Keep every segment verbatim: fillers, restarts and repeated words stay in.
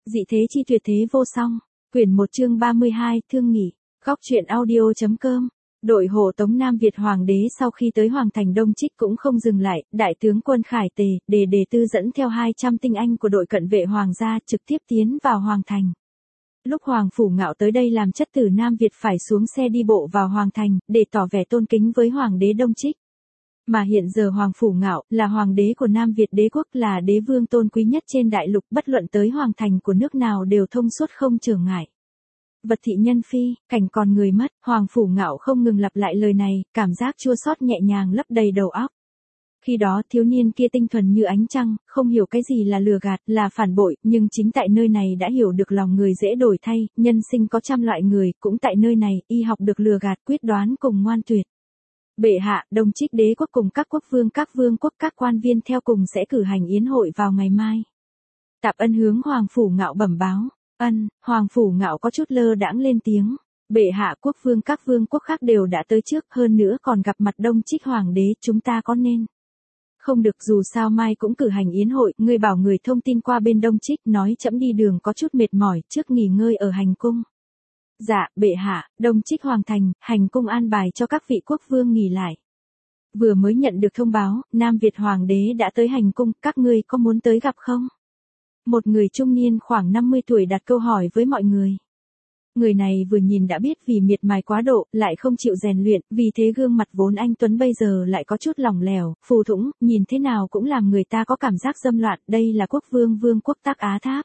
Dị thế chi tuyệt thế vô song. Quyển một chương ba mươi hai, thương nghỉ. Góc truyện audio.com. Đội hộ tống Nam Việt Hoàng đế sau khi tới Hoàng thành Đông Trích cũng không dừng lại, đại tướng quân Khải Tề, Đề Đề Tư dẫn theo hai trăm tinh anh của đội cận vệ Hoàng gia trực tiếp tiến vào Hoàng thành. Lúc Hoàng Phủ Ngạo tới đây làm chất tử Nam Việt phải xuống xe đi bộ vào Hoàng thành, để tỏ vẻ tôn kính với Hoàng đế Đông Trích. Mà hiện giờ Hoàng Phủ Ngạo là Hoàng đế của Nam Việt đế quốc, là đế vương tôn quý nhất trên đại lục, bất luận tới Hoàng thành của nước nào đều thông suốt không trở ngại. Vật thị nhân phi, cảnh còn người mất, Hoàng Phủ Ngạo không ngừng lặp lại lời này, cảm giác chua xót nhẹ nhàng lấp đầy đầu óc. Khi đó thiếu niên kia tinh thuần như ánh trăng, không hiểu cái gì là lừa gạt, là phản bội, nhưng chính tại nơi này đã hiểu được lòng người dễ đổi thay, nhân sinh có trăm loại người, cũng tại nơi này, y học được lừa gạt, quyết đoán cùng ngoan tuyệt. Bệ hạ, Đông Trích đế quốc cùng các quốc vương, các vương quốc, các quan viên theo cùng sẽ cử hành yến hội vào ngày mai. Tạp Ân hướng Hoàng Phủ Ngạo bẩm báo. Ân, Hoàng Phủ Ngạo có chút lơ đãng lên tiếng. Bệ hạ, quốc vương các vương quốc khác đều đã tới trước, hơn nữa còn gặp mặt Đông Trích Hoàng đế, chúng ta có nên? Không được, dù sao mai cũng cử hành yến hội, ngươi bảo người thông tin qua bên Đông Trích, nói trẫm đi đường có chút mệt mỏi, trước nghỉ ngơi ở hành cung. Dạ, bệ hạ, Đông Trích Hoàng thành, hành cung an bài cho các vị quốc vương nghỉ lại. Vừa mới nhận được thông báo, Nam Việt Hoàng đế đã tới hành cung, các ngươi có muốn tới gặp không? Một người trung niên khoảng năm mươi tuổi đặt câu hỏi với mọi người. Người này vừa nhìn đã biết vì miệt mài quá độ, lại không chịu rèn luyện, vì thế gương mặt vốn anh tuấn bây giờ lại có chút lỏng lẻo, phù thủng, nhìn thế nào cũng làm người ta có cảm giác dâm loạn, đây là quốc vương vương quốc Tắc Á Tháp.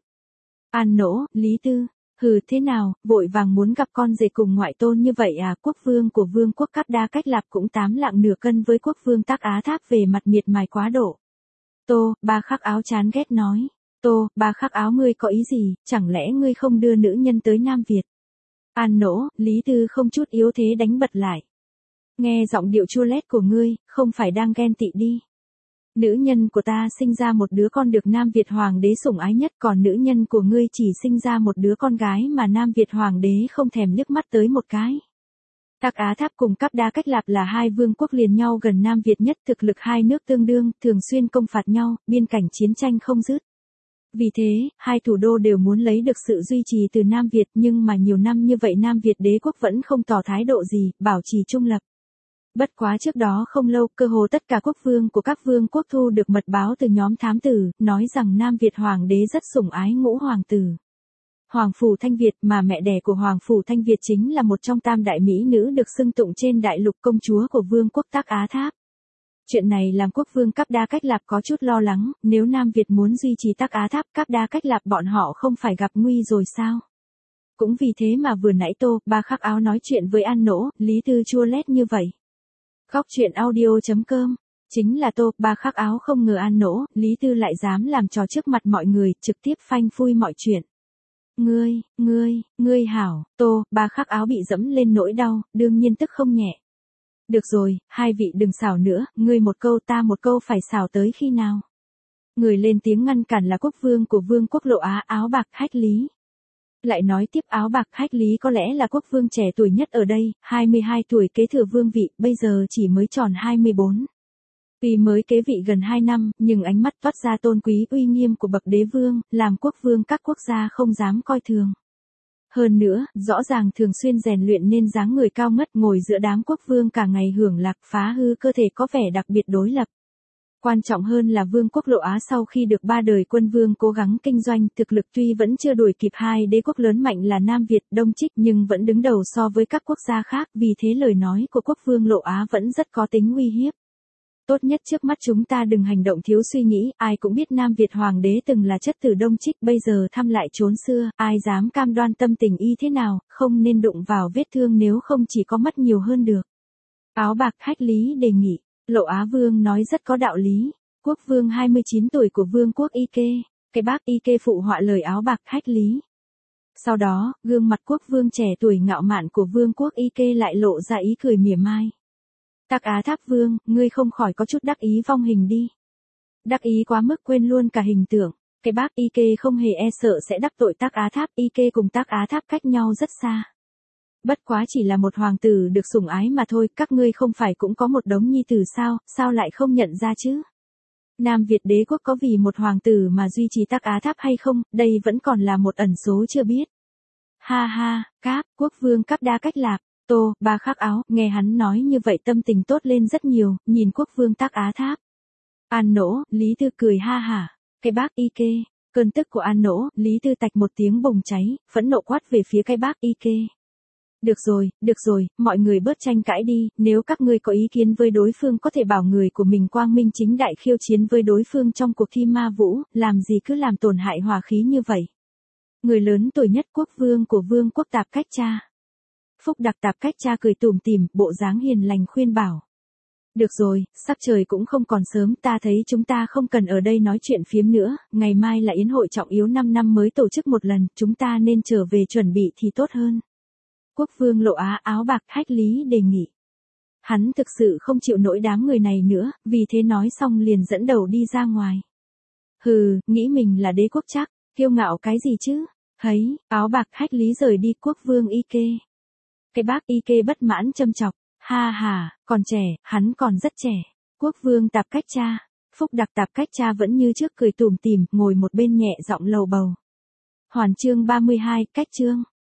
An Nỗ, Lý Tư. Hừ, thế nào, vội vàng muốn gặp con rể cùng ngoại tôn như vậy à? Quốc vương của vương quốc Cáp Đa Cách Lạp cũng tám lạng nửa cân với quốc vương Tắc Á Tháp về mặt miệt mài quá độ. Tô, Ba Khắc Áo chán ghét nói. Tô, Ba Khắc Áo, ngươi có ý gì, chẳng lẽ ngươi không đưa nữ nhân tới Nam Việt? An Nỗ, Lý Tư không chút yếu thế đánh bật lại. Nghe giọng điệu chua lét của ngươi, không phải đang ghen tị đi. Nữ nhân của ta sinh ra một đứa con được Nam Việt Hoàng đế sủng ái nhất, còn nữ nhân của ngươi chỉ sinh ra một đứa con gái mà Nam Việt Hoàng đế không thèm liếc mắt tới một cái. Tắc Á Tháp cùng Cáp Đa Cách Lạp là hai vương quốc liền nhau gần Nam Việt nhất, thực lực hai nước tương đương, thường xuyên công phạt nhau, biên cảnh chiến tranh không dứt. Vì thế, hai thủ đô đều muốn lấy được sự duy trì từ Nam Việt, nhưng mà nhiều năm như vậy Nam Việt đế quốc vẫn không tỏ thái độ gì, bảo trì trung lập. Bất quá trước đó không lâu, cơ hồ tất cả quốc vương của các vương quốc thu được mật báo từ nhóm thám tử, nói rằng Nam Việt Hoàng đế rất sủng ái ngũ hoàng tử. Hoàng Phủ Thanh Việt, mà mẹ đẻ của Hoàng Phủ Thanh Việt chính là một trong tam đại mỹ nữ được xưng tụng trên đại lục, công chúa của vương quốc Tắc Á Tháp. Chuyện này làm quốc vương Cáp Đa Cách Lạp có chút lo lắng, nếu Nam Việt muốn duy trì Tắc Á Tháp, Cáp Đa Cách Lạp bọn họ không phải gặp nguy rồi sao? Cũng vì thế mà vừa nãy Tô, Ba Khắc Áo nói chuyện với An Nỗ, Lý Tư chua lét như vậy. Góc truyện audio.com. Chính là Tô, Ba Khắc Áo không ngờ An Nỗ, Lý Tư lại dám làm trò trước mặt mọi người, trực tiếp phanh phui mọi chuyện. Ngươi, ngươi, ngươi hảo, Tô, Ba Khắc Áo bị dẫm lên nỗi đau, đương nhiên tức không nhẹ. Được rồi, hai vị đừng xảo nữa, ngươi một câu ta một câu, phải xảo tới khi nào? Người lên tiếng ngăn cản là quốc vương của vương quốc Lộ Á, Áo Bạc Hách Lý. Lại nói tiếp, Áo Bạc Hách Lý có lẽ là quốc vương trẻ tuổi nhất ở đây, hai mươi hai tuổi kế thừa vương vị, bây giờ chỉ mới tròn hai mươi bốn. Tuy mới kế vị gần hai năm, nhưng ánh mắt toát ra tôn quý uy nghiêm của bậc đế vương, làm quốc vương các quốc gia không dám coi thường. Hơn nữa, rõ ràng thường xuyên rèn luyện nên dáng người cao ngất, ngồi giữa đám quốc vương cả ngày hưởng lạc, phá hư cơ thể có vẻ đặc biệt đối lập. Quan trọng hơn là vương quốc Lộ Á sau khi được ba đời quân vương cố gắng kinh doanh, thực lực tuy vẫn chưa đuổi kịp hai đế quốc lớn mạnh là Nam Việt, Đông Trích, nhưng vẫn đứng đầu so với các quốc gia khác, vì thế lời nói của quốc vương Lộ Á vẫn rất có tính uy hiếp. Tốt nhất trước mắt chúng ta đừng hành động thiếu suy nghĩ, ai cũng biết Nam Việt Hoàng đế từng là chất tử Đông Trích, bây giờ thăm lại trốn xưa, ai dám cam đoan tâm tình y thế nào, không nên đụng vào vết thương, nếu không chỉ có mất nhiều hơn được. Áo Bạc Hách Lý đề nghị. Lộ Á Vương nói rất có đạo lý. Quốc vương hai mươi chín tuổi của vương quốc Y Kê, cái bác Y Kê phụ họa lời Áo Bạc Hách Lý. Sau đó, gương mặt quốc vương trẻ tuổi ngạo mạn của vương quốc Y Kê lại lộ ra ý cười mỉa mai. Tắc Á Tháp Vương, ngươi không khỏi có chút đắc ý vong hình đi. Đắc ý quá mức quên luôn cả hình tượng. Cái bác Y Kê không hề e sợ sẽ đắc tội Tắc Á Tháp, Y Kê cùng Tắc Á Tháp cách nhau rất xa. Bất quá chỉ là một hoàng tử được sủng ái mà thôi, các ngươi không phải cũng có một đống nhi tử sao, sao lại không nhận ra chứ? Nam Việt đế quốc có vì một hoàng tử mà duy trì Tắc Á Tháp hay không, đây vẫn còn là một ẩn số chưa biết. Ha ha, Cáp, quốc vương Cáp đa cách lạc, Tô, ba khắc áo, nghe hắn nói như vậy tâm tình tốt lên rất nhiều, nhìn quốc vương Tắc Á Tháp. An Nỗ, Lý Tư cười ha hả, cái bác y kê, cơn tức của An Nỗ, Lý Tư tạch một tiếng bùng cháy, phẫn nộ quát về phía cái bác y kê. Được rồi, được rồi, mọi người bớt tranh cãi đi, nếu các ngươi có ý kiến với đối phương có thể bảo người của mình quang minh chính đại khiêu chiến với đối phương trong cuộc thi ma vũ, làm gì cứ làm tổn hại hòa khí như vậy. Người lớn tuổi nhất quốc vương của vương quốc Tạp Cách Cha. Phúc Đặc Tạp Cách Cha cười tủm tỉm, bộ dáng hiền lành khuyên bảo. Được rồi, sắp trời cũng không còn sớm, ta thấy chúng ta không cần ở đây nói chuyện phiếm nữa, ngày mai là yến hội trọng yếu năm năm mới tổ chức một lần, chúng ta nên trở về chuẩn bị thì tốt hơn. Quốc vương Lộ Á áo bạc Hách Lý đề nghị. Hắn thực sự không chịu nổi đám người này nữa, vì thế nói xong liền dẫn đầu đi ra ngoài. Hừ, nghĩ mình là đế quốc chắc, kiêu ngạo cái gì chứ? Thấy, áo bạc Hách Lý rời đi, quốc vương Y Kê. Cái bác Y Kê bất mãn châm chọc, ha ha, còn trẻ, hắn còn rất trẻ. Quốc vương Tạp Cách Cha, Phúc Đặc Tạp Cách Cha vẫn như trước cười tủm tỉm, ngồi một bên nhẹ giọng lầu bầu. Hoàn chương ba mươi hai, cách chương.